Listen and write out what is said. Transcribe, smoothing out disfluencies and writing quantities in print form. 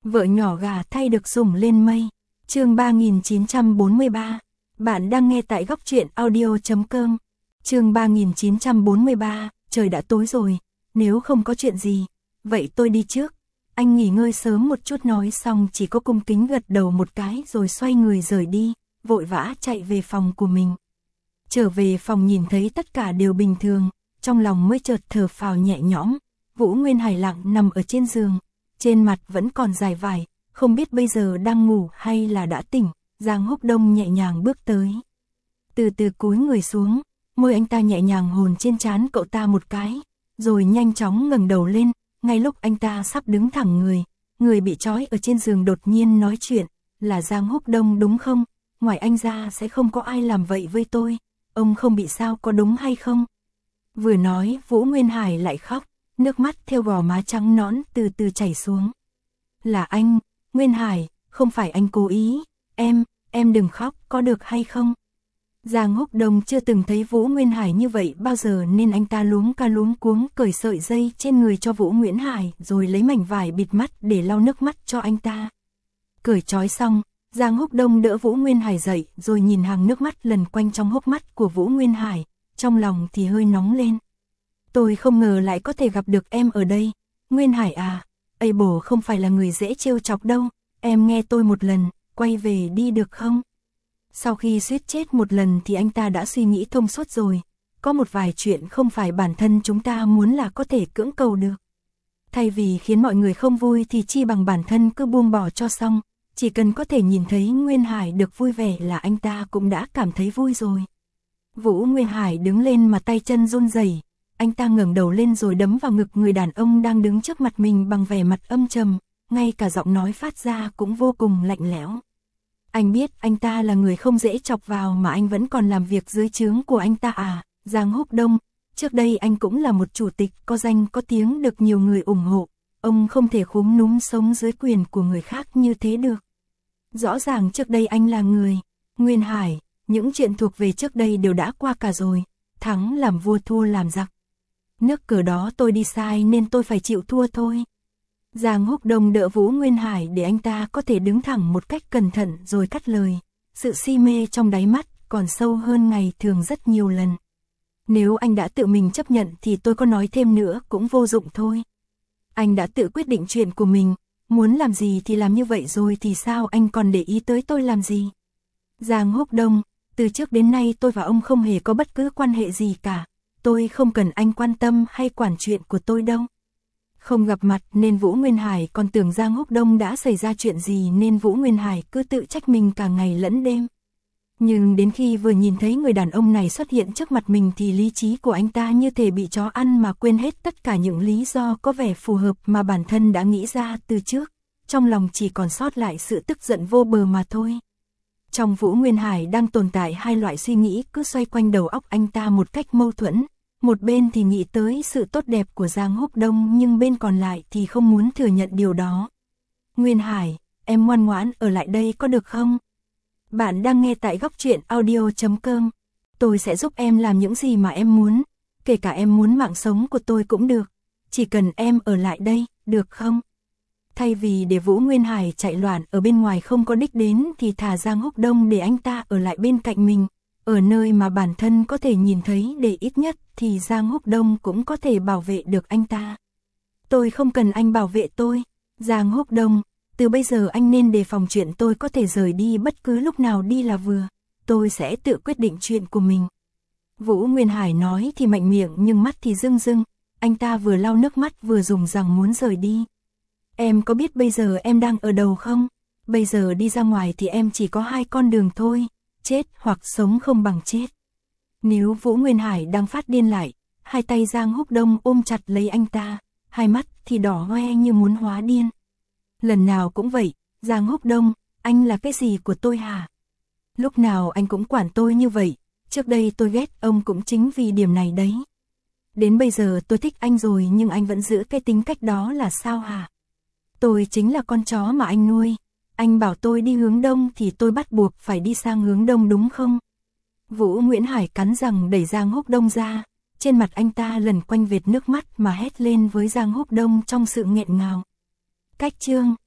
Vợ nhỏ gà thay được sủng lên mây. Chương 3943. Bạn đang nghe tại góc truyện audio.com. Chương 3943. Trời đã tối rồi, nếu không có chuyện gì, vậy tôi đi trước. Anh nghỉ ngơi sớm một chút, nói xong chỉ có cung kính gật đầu một cái rồi xoay người rời đi, vội vã chạy về phòng của mình. Trở về phòng nhìn thấy tất cả đều bình thường, trong lòng mới chợt thở phào nhẹ nhõm. Vũ Nguyên Hải lặng nằm ở trên giường, trên mặt vẫn còn dài vải, không biết bây giờ đang ngủ hay là đã tỉnh. Giang Húc Đông nhẹ nhàng bước tới, từ từ cúi người xuống, môi anh ta nhẹ nhàng hôn trên trán cậu ta một cái, rồi nhanh chóng ngẩng đầu lên. Ngay lúc anh ta sắp đứng thẳng người, người bị trói ở trên giường đột nhiên nói chuyện, là Giang Húc Đông đúng không? Ngoài anh ra sẽ không có ai làm vậy với tôi, ông không bị sao có đúng hay không? Vừa nói Vũ Nguyên Hải lại khóc, nước mắt theo gò má trắng nõn từ từ chảy xuống. Là anh, Nguyên Hải, không phải anh cố ý, em đừng khóc có được hay không? Giang Húc Đông chưa từng thấy Vũ Nguyên Hải như vậy bao giờ nên anh ta luống cuống cởi sợi dây trên người cho Vũ Nguyên Hải rồi lấy mảnh vải bịt mắt để lau nước mắt cho anh ta. Cởi trói xong, Giang Húc Đông đỡ Vũ Nguyên Hải dậy rồi nhìn hàng nước mắt lần quanh trong hốc mắt của Vũ Nguyên Hải, trong lòng thì hơi nóng lên. Tôi không ngờ lại có thể gặp được em ở đây, Nguyên Hải à, Ây bổ không phải là người dễ trêu chọc đâu, em nghe tôi một lần, quay về đi được không? Sau khi suýt chết một lần thì anh ta đã suy nghĩ thông suốt rồi, có một vài chuyện không phải bản thân chúng ta muốn là có thể cưỡng cầu được. Thay vì khiến mọi người không vui thì chi bằng bản thân cứ buông bỏ cho xong, chỉ cần có thể nhìn thấy Nguyên Hải được vui vẻ là anh ta cũng đã cảm thấy vui rồi. Vũ Nguyên Hải đứng lên mà tay chân run rẩy, anh ta ngẩng đầu lên rồi đấm vào ngực người đàn ông đang đứng trước mặt mình bằng vẻ mặt âm trầm, ngay cả giọng nói phát ra cũng vô cùng lạnh lẽo. Anh biết anh ta là người không dễ chọc vào mà anh vẫn còn làm việc dưới trướng của anh ta à? Giang Húc Đông, trước đây anh cũng là một chủ tịch có danh có tiếng được nhiều người ủng hộ, ông không thể khúm núm sống dưới quyền của người khác như thế được. Rõ ràng trước đây anh là người, Nguyên Hải, những chuyện thuộc về trước đây đều đã qua cả rồi, thắng làm vua thua làm giặc. Nước cờ đó tôi đi sai nên tôi phải chịu thua thôi. Giang Húc Đông đỡ Vũ Nguyên Hải để anh ta có thể đứng thẳng một cách cẩn thận rồi cắt lời, sự si mê trong đáy mắt còn sâu hơn ngày thường rất nhiều lần. Nếu anh đã tự mình chấp nhận thì tôi có nói thêm nữa cũng vô dụng thôi. Anh đã tự quyết định chuyện của mình, muốn làm gì thì làm như vậy rồi thì sao anh còn để ý tới tôi làm gì? Giang Húc Đông, từ trước đến nay tôi và ông không hề có bất cứ quan hệ gì cả, tôi không cần anh quan tâm hay quản chuyện của tôi đâu. Không gặp mặt nên Vũ Nguyên Hải còn tưởng Giang Húc Đông đã xảy ra chuyện gì nên Vũ Nguyên Hải cứ tự trách mình cả ngày lẫn đêm. Nhưng đến khi vừa nhìn thấy người đàn ông này xuất hiện trước mặt mình thì lý trí của anh ta như thể bị chó ăn mà quên hết tất cả những lý do có vẻ phù hợp mà bản thân đã nghĩ ra từ trước. Trong lòng chỉ còn sót lại sự tức giận vô bờ mà thôi. Trong Vũ Nguyên Hải đang tồn tại hai loại suy nghĩ cứ xoay quanh đầu óc anh ta một cách mâu thuẫn. Một bên thì nghĩ tới sự tốt đẹp của Giang Húc Đông nhưng bên còn lại thì không muốn thừa nhận điều đó. Nguyên Hải, em ngoan ngoãn ở lại đây có được không? Bạn đang nghe tại góc truyện audio.com. Tôi sẽ giúp em làm những gì mà em muốn, kể cả em muốn mạng sống của tôi cũng được. Chỉ cần em ở lại đây, được không? Thay vì để Vũ Nguyên Hải chạy loạn ở bên ngoài không có đích đến thì thả Giang Húc Đông để anh ta ở lại bên cạnh mình. Ở nơi mà bản thân có thể nhìn thấy để ít nhất thì Giang Húc Đông cũng có thể bảo vệ được anh ta. Tôi không cần anh bảo vệ tôi. Giang Húc Đông, từ bây giờ anh nên đề phòng chuyện tôi có thể rời đi bất cứ lúc nào đi là vừa. Tôi sẽ tự quyết định chuyện của mình. Vũ Nguyên Hải nói thì mạnh miệng nhưng mắt thì rưng rưng. Anh ta vừa lau nước mắt vừa dùng rằng muốn rời đi. Em có biết bây giờ em đang ở đâu không? Bây giờ đi ra ngoài thì em chỉ có hai con đường thôi. Chết hoặc sống không bằng chết. Nếu Vũ Nguyên Hải đang phát điên lại, hai tay Giang Húc Đông ôm chặt lấy anh ta, hai mắt thì đỏ hoe như muốn hóa điên. Lần nào cũng vậy, Giang Húc Đông, anh là cái gì của tôi hả? Lúc nào anh cũng quản tôi như vậy, trước đây tôi ghét ông cũng chính vì điểm này đấy. Đến bây giờ tôi thích anh rồi nhưng anh vẫn giữ cái tính cách đó là sao hả? Tôi chính là con chó mà anh nuôi. Anh bảo tôi đi hướng đông thì tôi bắt buộc phải đi sang hướng đông đúng không? Vũ Nguyên Hải cắn răng đẩy Giang Húc Đông ra, trên mặt anh ta lần quanh vệt nước mắt mà hét lên với Giang Húc Đông trong sự nghẹn ngào. Cách chương